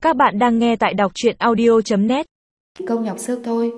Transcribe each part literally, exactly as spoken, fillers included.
Các bạn đang nghe tại đọc truyện audio chấm net. Công nhọc sức thôi.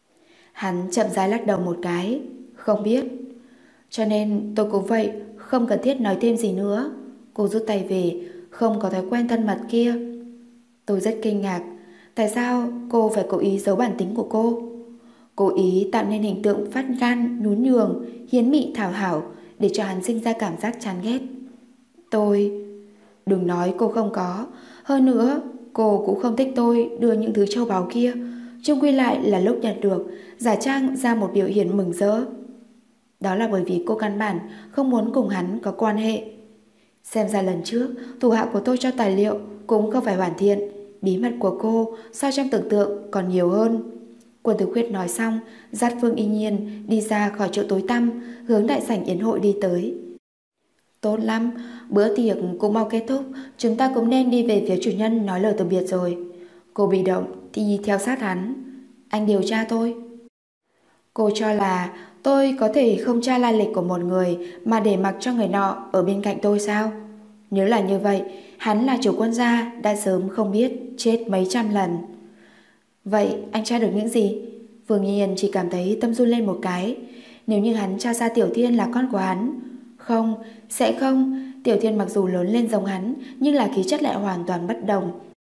Hắn chậm rãi lắc đầu một cái. Không biết. Cho nên tôi cũng vậy, không cần thiết nói thêm gì nữa. Cô rút tay về, không có thói quen thân mật kia. Tôi rất kinh ngạc. Tại sao cô phải cố ý giấu bản tính của cô? Cố ý tạo nên hình tượng phát gan, nhún nhường, hiến mị thảo hảo để cho hắn sinh ra cảm giác chán ghét. Tôi... Đừng nói cô không có. Hơn nữa, cô cũng không thích tôi đưa những thứ châu báu kia. Chung quy lại là lúc nhận được, giả trang ra một biểu hiện mừng rỡ. Đó là bởi vì cô căn bản không muốn cùng hắn có quan hệ. Xem ra lần trước, thủ hạ của tôi cho tài liệu cũng không phải hoàn thiện. Bí mật của cô so trong tưởng tượng còn nhiều hơn. Quân Tử Khuyết nói xong, dắt Phương Y Nhiên đi ra khỏi chỗ tối tăm, hướng đại sảnh yến hội đi tới. Tốt lắm, bữa tiệc cũng mau kết thúc, chúng ta cũng nên đi về phía chủ nhân nói lời từ biệt rồi. Cô bị động thì theo sát hắn. Anh điều tra tôi. Cô cho là tôi có thể không tra lai lịch của một người mà để mặc cho người nọ ở bên cạnh tôi sao? Nếu là như vậy, hắn là chủ quân gia đã sớm không biết chết mấy trăm lần. Vậy anh tra được những gì? Phương Nhiên chỉ cảm thấy tâm run lên một cái. Nếu như hắn tra ra Tiểu Thiên là con của hắn. Không, sẽ không. Tiểu Thiên mặc dù lớn lên giống hắn, nhưng là khí chất lại hoàn toàn bất đồng.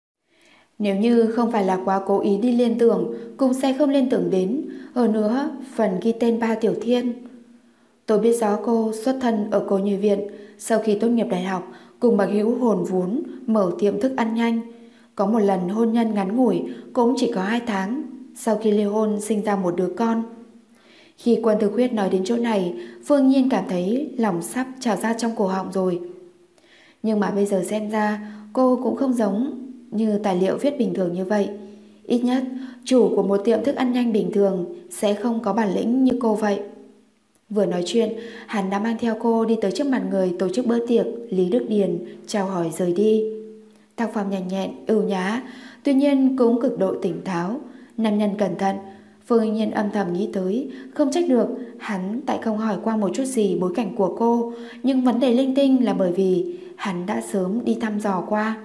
Nếu như không phải là quá cố ý đi liên tưởng, cũng sẽ không liên tưởng đến. Ở nữa, phần ghi tên ba Tiểu Thiên. Tôi biết rõ cô xuất thân ở Cô Nhi Viện. Sau khi tốt nghiệp đại học, cùng bằng hữu hồn vốn mở tiệm thức ăn nhanh. Có một lần hôn nhân ngắn ngủi, cũng chỉ có hai tháng. Sau khi ly hôn sinh ra một đứa con. Khi Quân Tử Khuyết nói đến chỗ này, Phương Nhiên cảm thấy lòng sắp trào ra trong cổ họng rồi. Nhưng mà bây giờ xem ra, cô cũng không giống như tài liệu viết bình thường như vậy. Ít nhất, chủ của một tiệm thức ăn nhanh bình thường sẽ không có bản lĩnh như cô vậy. Vừa nói chuyện, hắn đã mang theo cô đi tới trước mặt người tổ chức bữa tiệc Lý Đức Điền, chào hỏi rời đi. Tác phong nhanh nhẹn, ưu nhã, tuy nhiên cũng cực độ tỉnh táo. Nam nhân cẩn thận. Phương Y Nhiên âm thầm nghĩ tới, không trách được hắn tại không hỏi qua một chút gì bối cảnh của cô, nhưng vấn đề linh tinh là bởi vì hắn đã sớm đi thăm dò qua.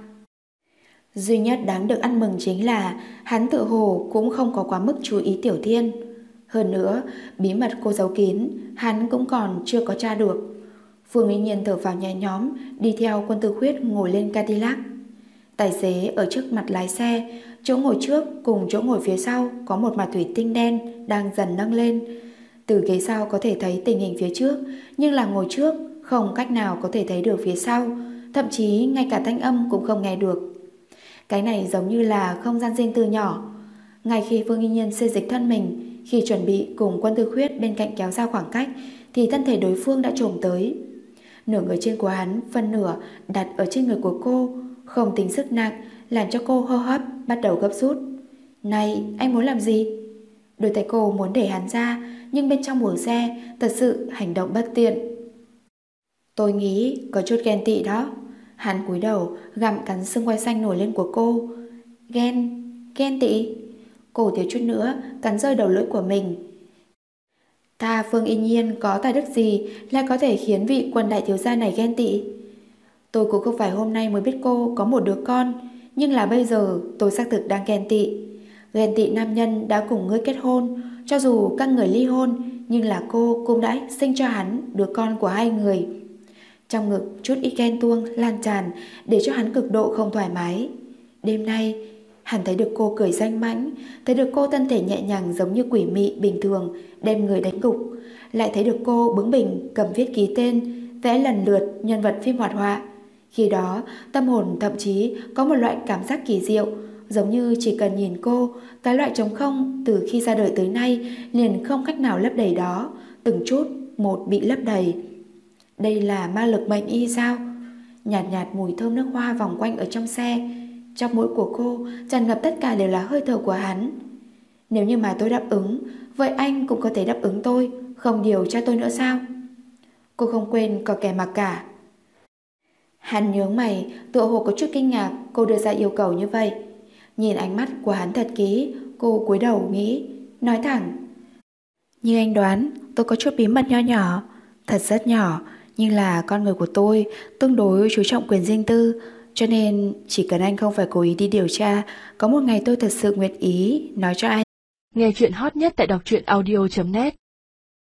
Duy nhất đáng được ăn mừng chính là hắn tự hồ cũng không có quá mức chú ý Tiểu Thiên. Hơn nữa, bí mật cô giấu kín hắn cũng còn chưa có tra được. Phương Y Nhiên thở phào nhẹ nhõm, đi theo Quân Tử Khuyết ngồi lên Cadillac. Tài xế ở trước mặt lái xe, chỗ ngồi trước cùng chỗ ngồi phía sau có một mặt thủy tinh đen đang dần nâng lên. Từ ghế sau có thể thấy tình hình phía trước, nhưng là ngồi trước không cách nào có thể thấy được phía sau, thậm chí ngay cả thanh âm cũng không nghe được. Cái này giống như là không gian riêng tư nhỏ. Ngay khi Phương Y Nhiên xê dịch thân mình, khi chuẩn bị cùng Quân Tử Khuyết bên cạnh kéo ra khoảng cách, thì thân thể đối phương đã trồm tới. Nửa người trên của hắn, phân nửa đặt ở trên người của cô, không tính sức nặng, làm cho cô hô hấp bắt đầu gấp rút. Này, anh muốn làm gì? Đôi tay cô muốn để hắn ra, nhưng bên trong buồng xe thật sự hành động bất tiện. Tôi nghĩ có chút ghen tị đó. Hắn cúi đầu gặm cắn xương quai xanh nổi lên của cô. Ghen, ghen tị. Cô thiếu chút nữa cắn rơi đầu lưỡi của mình. Ta Phương Y Nhiên có tài đức gì lại có thể khiến vị Quân đại thiếu gia này ghen tị? Tôi cũng không phải hôm nay mới biết cô có một đứa con, nhưng là bây giờ tôi xác thực đang ghen tị. Ghen tị nam nhân đã cùng ngươi kết hôn, cho dù các người ly hôn, nhưng là cô cũng đã sinh cho hắn đứa con của hai người. Trong ngực chút ít ghen tuông lan tràn để cho hắn cực độ không thoải mái. Đêm nay, hắn thấy được cô cười danh mãnh, thấy được cô thân thể nhẹ nhàng giống như quỷ mị bình thường đem người đánh gục, lại thấy được cô bướng bỉnh cầm viết ký tên, vẽ lần lượt nhân vật phim hoạt họa. Khi đó, tâm hồn thậm chí có một loại cảm giác kỳ diệu, giống như chỉ cần nhìn cô, cái loại trống không từ khi ra đời tới nay liền không cách nào lấp đầy đó, từng chút một bị lấp đầy. Đây là ma lực mệnh y sao? Nhạt nhạt mùi thơm nước hoa vòng quanh ở trong xe. Trong mũi của cô tràn ngập tất cả đều là hơi thở của hắn. Nếu như mà tôi đáp ứng, vậy anh cũng có thể đáp ứng tôi, không điều tra tôi nữa sao? Cô không quên có kẻ mặc cả. Hắn nhướng mày, tựa hồ có chút kinh ngạc cô đưa ra yêu cầu như vậy. Nhìn ánh mắt của hắn thật kỹ, cô cúi đầu nghĩ, nói thẳng. Như anh đoán, tôi có chút bí mật nho nhỏ, thật rất nhỏ, nhưng là con người của tôi tương đối chú trọng quyền riêng tư. cho nên chỉ cần anh không phải cố ý đi điều tra, có một ngày tôi thật sự nguyện ý nói cho anh. Nghe chuyện hot nhất tại đọc truyện audio chấm net.